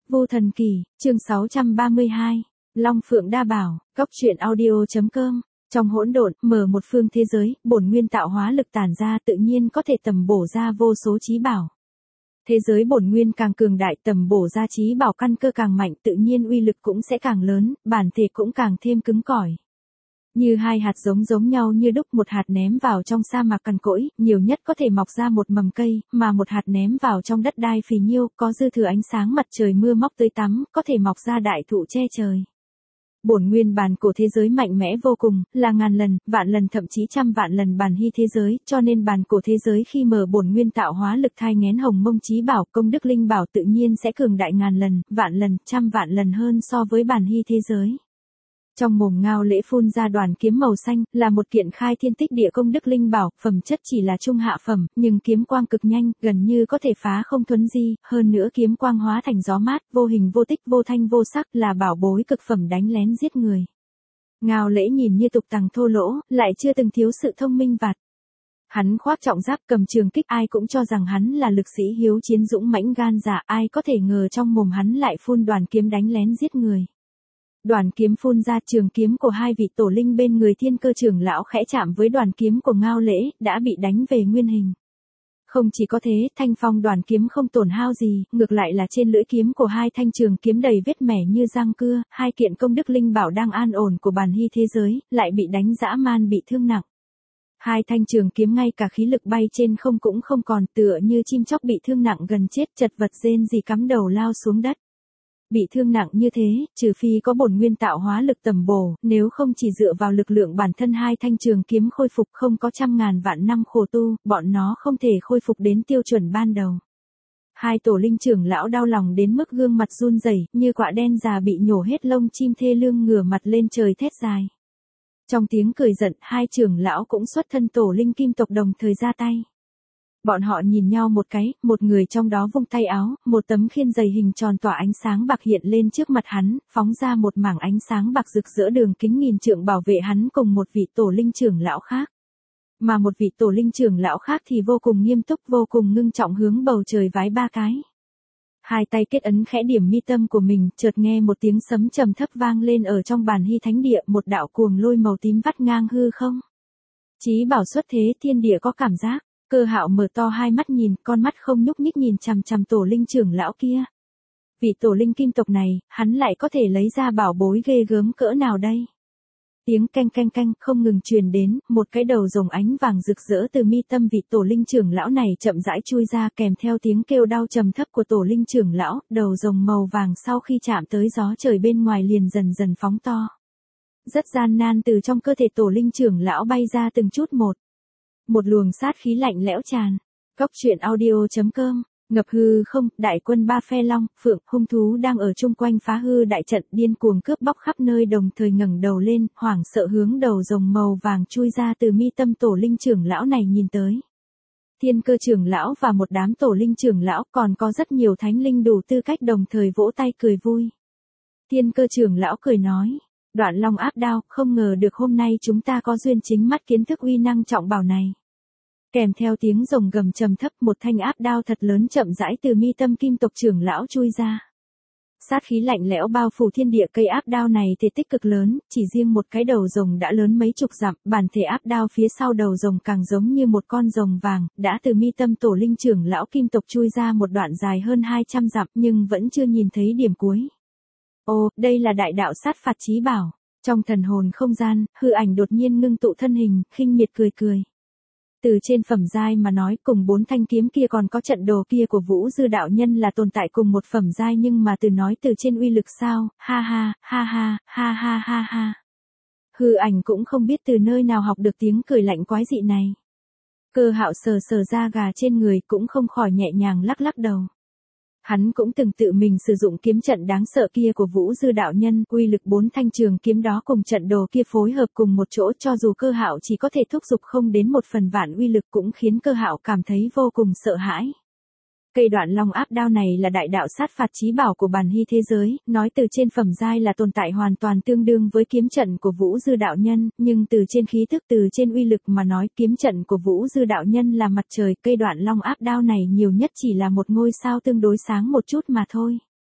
Vô Thần Kỳ, chương 632, Long Phượng Đa Bảo, Góc truyện audio.com. Trong hỗn độn, mở một phương thế giới, bổn nguyên tạo hóa lực tản ra tự nhiên có thể tầm bổ ra vô số chí bảo. Thế giới bổn nguyên càng cường đại, tầm bổ ra chí bảo căn cơ càng mạnh, tự nhiên uy lực cũng sẽ càng lớn, bản thể cũng càng thêm cứng cỏi. Như hai hạt giống giống nhau như đúc, một hạt ném vào trong sa mạc cằn cỗi, nhiều nhất có thể mọc ra một mầm cây, mà một hạt ném vào trong đất đai phì nhiêu, có dư thừa ánh sáng mặt trời mưa móc tươi tắm, có thể mọc ra đại thụ che trời. Bổn nguyên bản của thế giới mạnh mẽ vô cùng, là ngàn lần, vạn lần thậm chí trăm vạn lần bản hy thế giới, cho nên bản của thế giới khi mở bổn nguyên tạo hóa lực thai nghén hồng mông chí bảo, công đức linh bảo tự nhiên sẽ cường đại ngàn lần, vạn lần, trăm vạn lần hơn so với bản hy thế giới. Trong mồm Ngao Lễ phun ra đoàn kiếm màu xanh, là một kiện khai thiên tích địa công đức linh bảo, phẩm chất chỉ là trung hạ phẩm, nhưng kiếm quang cực nhanh, gần như có thể phá không thuấn di, hơn nữa kiếm quang hóa thành gió mát, vô hình vô tích vô thanh vô sắc, là bảo bối cực phẩm đánh lén giết người. Ngao Lễ nhìn như tục tằng thô lỗ, lại chưa từng thiếu sự thông minh vặt. Hắn khoác trọng giáp cầm trường kích, ai cũng cho rằng hắn là lực sĩ hiếu chiến dũng mãnh gan dạ, ai có thể ngờ trong mồm hắn lại phun đoàn kiếm đánh lén giết người. Đoàn kiếm phun ra, trường kiếm của hai vị tổ linh bên người Thiên Cơ trưởng lão khẽ chạm với đoàn kiếm của Ngao Lễ, đã bị đánh về nguyên hình. Không chỉ có thế, thanh phong đoàn kiếm không tổn hao gì, ngược lại là trên lưỡi kiếm của hai thanh trường kiếm đầy vết mẻ như răng cưa, hai kiện công đức linh bảo đang an ổn của bản hy thế giới, lại bị đánh dã man bị thương nặng. Hai thanh trường kiếm ngay cả khí lực bay trên không cũng không còn, tựa như chim chóc bị thương nặng gần chết, chật vật rên rỉ cắm đầu lao xuống đất. Bị thương nặng như thế, trừ phi có bổn nguyên tạo hóa lực tầm bổ, nếu không chỉ dựa vào lực lượng bản thân hai thanh trường kiếm khôi phục, không có trăm ngàn vạn năm khổ tu, bọn nó không thể khôi phục đến tiêu chuẩn ban đầu. Hai tổ linh trưởng lão đau lòng đến mức gương mặt run rẩy, như quạ đen già bị nhổ hết lông chim thê lương ngửa mặt lên trời thét dài. Trong tiếng cười giận, hai trưởng lão cũng xuất thân tổ linh kim tộc đồng thời ra tay. Bọn họ nhìn nhau một cái, một người trong đó vung tay áo, một tấm khiên dày hình tròn tỏa ánh sáng bạc hiện lên trước mặt hắn, phóng ra một mảng ánh sáng bạc rực rỡ đường kính nghìn trượng bảo vệ hắn cùng một vị tổ linh trưởng lão khác. Mà một vị tổ linh trưởng lão khác thì vô cùng nghiêm túc, vô cùng ngưng trọng hướng bầu trời vái ba cái. Hai tay kết ấn khẽ điểm mi tâm của mình, chợt nghe một tiếng sấm trầm thấp vang lên ở trong bản hy thánh địa, một đạo cuồng lôi màu tím vắt ngang hư không. Chí bảo xuất thế, thiên địa có cảm giác. Cơ Hạo mở to hai mắt nhìn, con mắt không nhúc nhích nhìn chằm chằm tổ linh trưởng lão kia. Vị tổ linh kim tộc này, hắn lại có thể lấy ra bảo bối ghê gớm cỡ nào đây? Tiếng canh canh canh không ngừng truyền đến, một cái đầu rồng ánh vàng rực rỡ từ mi tâm vị tổ linh trưởng lão này chậm rãi chui ra, kèm theo tiếng kêu đau trầm thấp của tổ linh trưởng lão, đầu rồng màu vàng sau khi chạm tới gió trời bên ngoài liền dần dần phóng to. Rất gian nan từ trong cơ thể tổ linh trưởng lão bay ra từng chút một. Một luồng sát khí lạnh lẽo tràn. Góc truyện audio.com. Ngập hư không, đại quân ba phe long, phượng, hung thú đang ở chung quanh phá hư đại trận, điên cuồng cướp bóc khắp nơi, đồng thời ngẩng đầu lên, hoảng sợ hướng đầu rồng màu vàng chui ra từ mi tâm tổ linh trưởng lão này nhìn tới. Thiên Cơ trưởng lão và một đám tổ linh trưởng lão, còn có rất nhiều thánh linh đủ tư cách đồng thời vỗ tay cười vui. Thiên Cơ trưởng lão cười nói. Đoạn long áp đao, không ngờ được hôm nay chúng ta có duyên chính mắt kiến thức uy năng trọng bảo này. Kèm theo tiếng rồng gầm trầm thấp, một thanh áp đao thật lớn chậm rãi từ mi tâm kim tộc trưởng lão chui ra. Sát khí lạnh lẽo bao phủ thiên địa, cây áp đao này thể tích cực lớn, chỉ riêng một cái đầu rồng đã lớn mấy chục dặm, bản thể áp đao phía sau đầu rồng càng giống như một con rồng vàng, đã từ mi tâm tổ linh trưởng lão kim tộc chui ra một đoạn dài hơn 200 dặm nhưng vẫn chưa nhìn thấy điểm cuối. Ồ, đây là đại đạo sát phạt chí bảo. Trong thần hồn không gian, hư ảnh đột nhiên ngưng tụ thân hình, khinh miệt cười cười. Từ trên phẩm giai mà nói, cùng 4 thanh kiếm kia còn có trận đồ kia của Vũ Dư đạo nhân là tồn tại cùng một phẩm giai, nhưng mà từ nói từ trên uy lực sao, ha ha, ha ha, ha ha ha ha. Hư ảnh cũng không biết từ nơi nào học được tiếng cười lạnh quái dị này. Cơ Hạo sờ sờ da gà trên người cũng không khỏi nhẹ nhàng lắc lắc đầu. Hắn cũng từng tự mình sử dụng kiếm trận đáng sợ kia của Vũ Dư đạo nhân, uy lực 4 thanh trường kiếm đó cùng trận đồ kia phối hợp cùng một chỗ, cho dù Cơ Hạo chỉ có thể thúc giục không đến 1/1000 uy lực cũng khiến Cơ Hạo cảm thấy vô cùng sợ hãi. Cây đoạn long áp đao này là đại đạo sát phạt chí bảo của bản hy thế giới, nói từ trên phẩm giai là tồn tại hoàn toàn tương đương với kiếm trận của Vũ Dư đạo nhân, nhưng từ trên khí thức, từ trên uy lực mà nói, kiếm trận của Vũ Dư đạo nhân là mặt trời, cây đoạn long áp đao này nhiều nhất chỉ là một ngôi sao tương đối sáng một chút mà thôi.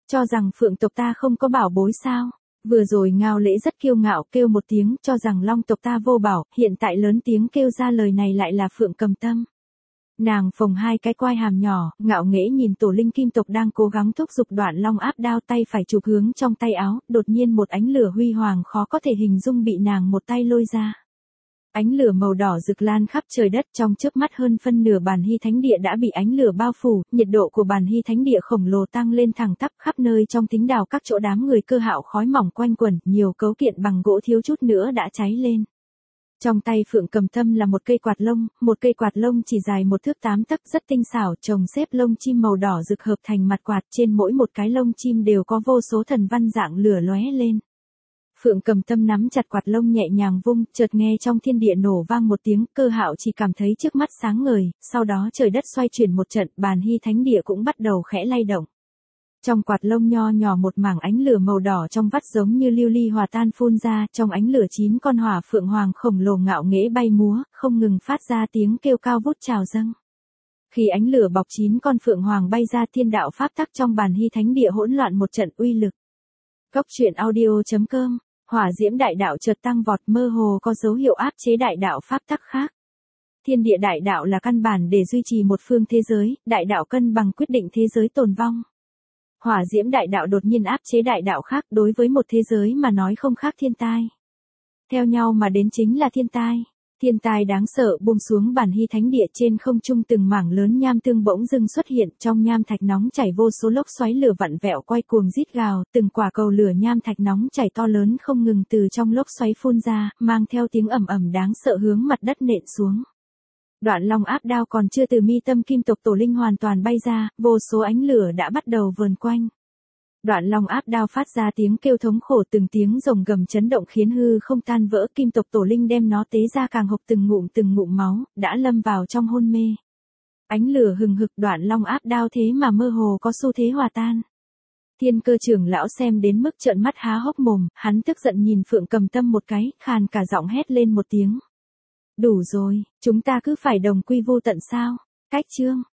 Cho rằng phượng tộc ta không có bảo bối sao? Vừa rồi Ngao Lễ rất kiêu ngạo kêu một tiếng cho rằng long tộc ta vô bảo, hiện tại lớn tiếng kêu ra lời này lại là Phượng Cầm Tâm. Nàng phồng hai cái quai hàm nhỏ, ngạo nghễ nhìn tổ linh kim tộc đang cố gắng thúc giục Đoạn Long áp đao, tay phải chụp hướng trong tay áo, đột nhiên một ánh lửa huy hoàng khó có thể hình dung bị nàng một tay lôi ra. Ánh lửa màu đỏ rực lan khắp trời đất, trong chớp mắt hơn phân nửa Bàn Hy Thánh Địa đã bị ánh lửa bao phủ, nhiệt độ của Bàn Hy Thánh Địa khổng lồ tăng lên thẳng tắp, khắp nơi trong thính đào các chỗ đám người Cơ Hạo khói mỏng quanh quẩn, nhiều cấu kiện bằng gỗ thiếu chút nữa đã cháy lên. Trong tay Phượng Cầm Tâm là một cây quạt lông chỉ dài 1 thước 8 tấc rất tinh xảo, chồng xếp lông chim màu đỏ rực hợp thành mặt quạt, trên mỗi một cái lông chim đều có vô số thần văn dạng lửa lóe lên. Phượng Cầm Tâm nắm chặt quạt lông nhẹ nhàng vung, chợt nghe trong thiên địa nổ vang một tiếng, Cơ Hạo chỉ cảm thấy trước mắt sáng ngời, sau đó trời đất xoay chuyển một trận, Bàn Hy Thánh Địa cũng bắt đầu khẽ lay động. Trong quạt lông nho nhỏ một mảng ánh lửa màu đỏ trong vắt giống như lưu ly hòa tan phun ra, trong ánh lửa 9 con hỏa phượng hoàng khổng lồ ngạo nghễ bay múa, không ngừng phát ra tiếng kêu cao vút trào dâng. Khi ánh lửa bọc 9 con phượng hoàng bay ra, thiên đạo pháp tắc trong Bàn Hy Thánh Địa hỗn loạn một trận uy lực. Cốc truyện audio.com, hỏa diễm đại đạo chợt tăng vọt, mơ hồ có dấu hiệu áp chế đại đạo pháp tắc khác. Thiên địa đại đạo là căn bản để duy trì một phương thế giới, đại đạo cân bằng quyết định thế giới tồn vong. Hỏa diễm đại đạo đột nhiên áp chế đại đạo khác, đối với một thế giới mà nói không khác thiên tai. Theo nhau mà đến chính là thiên tai. Thiên tai đáng sợ buông xuống Bàn Hy Thánh Địa, trên không trung từng mảng lớn nham tương bỗng dưng xuất hiện, trong nham thạch nóng chảy vô số lốc xoáy lửa vặn vẹo quay cuồng rít gào, từng quả cầu lửa nham thạch nóng chảy to lớn không ngừng từ trong lốc xoáy phun ra, mang theo tiếng ầm ầm đáng sợ hướng mặt đất nện xuống. Đoạn Long áp đao còn chưa từ mi tâm kim tộc tổ linh hoàn toàn bay ra, vô số ánh lửa đã bắt đầu vờn quanh. Đoạn Long áp đao phát ra tiếng kêu thống khổ, từng tiếng rồng gầm chấn động khiến hư không tan vỡ, kim tộc tổ linh đem nó tế ra càng hộc từng ngụm máu, đã lâm vào trong hôn mê. Ánh lửa hừng hực, Đoạn Long áp đao thế mà mơ hồ có xu thế hòa tan. Thiên Cơ trưởng lão xem đến mức trợn mắt há hốc mồm, hắn tức giận nhìn Phượng Cầm Tâm một cái, khàn cả giọng hét lên một tiếng. Đủ rồi, chúng ta cứ phải đồng quy vô tận sao? Cách chương